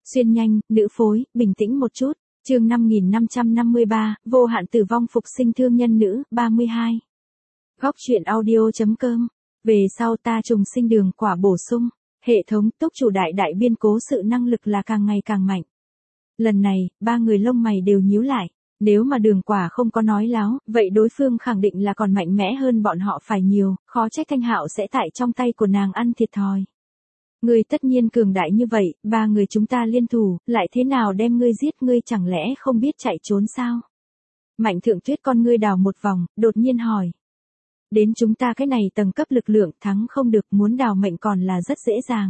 Xuyên nhanh, nữ phối, bình tĩnh một chút. Chương 5553, vô hạn tử vong phục sinh thương nhân nữ, 32. Góc truyện audio.com. Về sau ta trùng sinh đường quả bổ sung. Hệ thống túc chủ đại biên cố sự năng lực là càng ngày càng mạnh. Lần này, ba người lông mày đều nhíu lại. Nếu mà đường quả không có nói láo, vậy đối phương khẳng định là còn mạnh mẽ hơn bọn họ phải nhiều, khó trách Thanh Hạo sẽ tại trong tay của nàng ăn thiệt thòi. Ngươi tất nhiên cường đại như vậy, ba người chúng ta liên thủ, lại thế nào đem ngươi giết, ngươi chẳng lẽ không biết chạy trốn sao? Mạnh Thượng Tuyết con ngươi đào một vòng, đột nhiên hỏi. Đến chúng ta cái này tầng cấp lực lượng thắng không được, muốn đào mệnh còn là rất dễ dàng.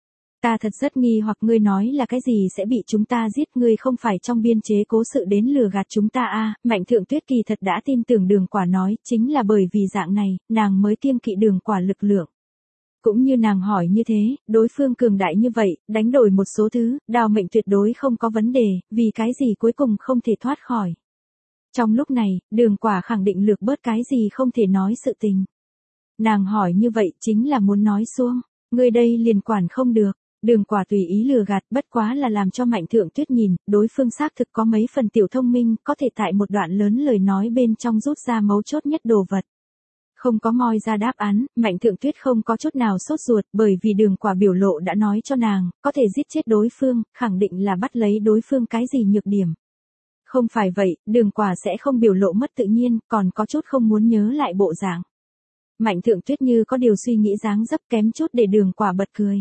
Ta thật rất nghi hoặc ngươi nói là cái gì sẽ bị chúng ta giết, ngươi không phải trong biên chế cố sự đến lừa gạt chúng ta à? Mạnh Thượng Tuyết kỳ thật đã tin tưởng đường quả nói, chính là bởi vì dạng này, nàng mới kiêng kỵ đường quả lực lượng. Cũng như nàng hỏi như thế, đối phương cường đại như vậy, đánh đổi một số thứ, đào mệnh tuyệt đối không có vấn đề, vì cái gì cuối cùng không thể thoát khỏi. Trong lúc này, đường quả khẳng định lược bớt cái gì không thể nói sự tình. Nàng hỏi như vậy chính là muốn nói xuông, ngươi đây liền quản không được. Đường quả tùy ý lừa gạt, bất quá là làm cho Mạnh Thượng Tuyết nhìn, đối phương xác thực có mấy phần tiểu thông minh, có thể tại một đoạn lớn lời nói bên trong rút ra mấu chốt nhất đồ vật. Không có moi ra đáp án, Mạnh Thượng Tuyết không có chút nào sốt ruột, bởi vì đường quả biểu lộ đã nói cho nàng, có thể giết chết đối phương, khẳng định là bắt lấy đối phương cái gì nhược điểm. Không phải vậy, đường quả sẽ không biểu lộ mất tự nhiên, còn có chút không muốn nhớ lại bộ dạng. Mạnh Thượng Tuyết như có điều suy nghĩ dáng dấp kém chút để đường quả bật cười.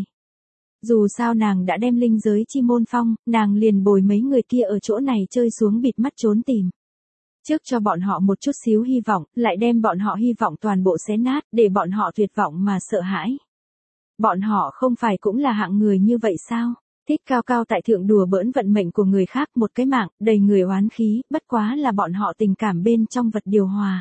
Dù sao nàng đã đem linh giới chi môn phong, nàng liền bồi mấy người kia ở chỗ này chơi xuống bịt mắt trốn tìm. Trước cho bọn họ một chút xíu hy vọng, lại đem bọn họ hy vọng toàn bộ xé nát, để bọn họ tuyệt vọng mà sợ hãi. Bọn họ không phải cũng là hạng người như vậy sao? Thích cao cao tại thượng đùa bỡn vận mệnh của người khác, một cái mạng, đầy người oán khí, bất quá là bọn họ tình cảm bên trong vật điều hòa.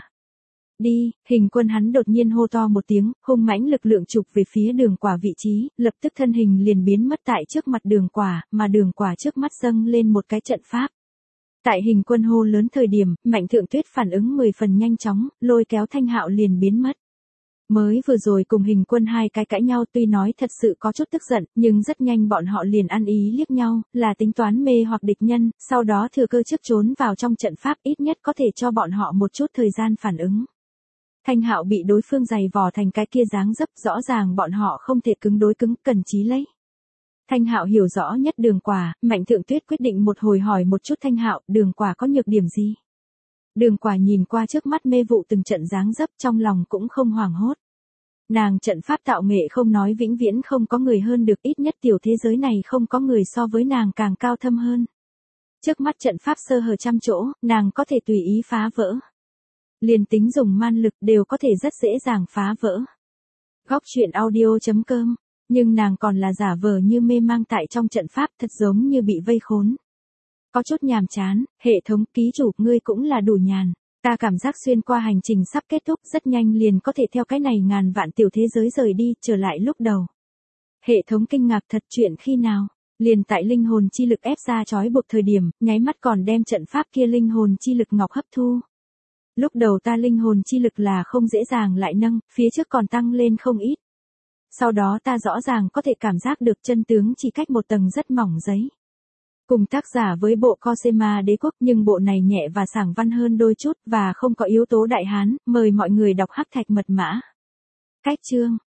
Đi, Hình Quân hắn đột nhiên hô to một tiếng, hung mãnh lực lượng chụp về phía đường quả vị trí, lập tức thân hình liền biến mất tại trước mặt đường quả, mà đường quả trước mắt dâng lên một cái trận pháp. Tại Hình Quân hô lớn thời điểm, Mạnh Thượng Tuyết phản ứng 10 phần nhanh chóng, lôi kéo Thanh Hạo liền biến mất. Mới vừa rồi cùng Hình Quân hai cái cãi nhau, tuy nói thật sự có chút tức giận, nhưng rất nhanh bọn họ liền ăn ý liếc nhau, là tính toán mê hoặc địch nhân, sau đó thừa cơ trước trốn vào trong trận pháp, ít nhất có thể cho bọn họ một chút thời gian phản ứng. Thanh Hạo bị đối phương giày vò thành cái kia dáng dấp, rõ ràng bọn họ không thể cứng đối cứng, cần chí lấy. Thanh Hạo hiểu rõ nhất đường quả, Mạnh Thượng Tuyết quyết định một hồi hỏi một chút Thanh Hạo, đường quả có nhược điểm gì? Đường quả nhìn qua trước mắt mê vụ từng trận dáng dấp, trong lòng cũng không hoảng hốt. Nàng trận pháp tạo nghệ không nói vĩnh viễn không có người hơn được, ít nhất tiểu thế giới này không có người so với nàng càng cao thâm hơn. Trước mắt trận pháp sơ hở trăm chỗ, nàng có thể tùy ý phá vỡ. Liền tính dùng man lực đều có thể rất dễ dàng phá vỡ. Góc truyện audio.com. Nhưng nàng còn là giả vờ như mê mang tại trong trận pháp, thật giống như bị vây khốn. Có chút nhàm chán, hệ thống ký chủ, ngươi cũng là đủ nhàn. Ta cảm giác xuyên qua hành trình sắp kết thúc, rất nhanh liền có thể theo cái này ngàn vạn tiểu thế giới rời đi, trở lại lúc đầu. Hệ thống kinh ngạc thật, chuyện khi nào? Liền tại linh hồn chi lực ép ra trói buộc thời điểm, nháy mắt còn đem trận pháp kia linh hồn chi lực ngọc hấp thu. Lúc đầu ta linh hồn chi lực là không dễ dàng lại nâng, phía trước còn tăng lên không ít. Sau đó ta rõ ràng có thể cảm giác được chân tướng chỉ cách một tầng rất mỏng giấy. Cùng tác giả với bộ Cosema Đế Quốc, nhưng bộ này nhẹ và sảng văn hơn đôi chút và không có yếu tố đại hán, mời mọi người đọc hắc thạch mật mã. Cách chương,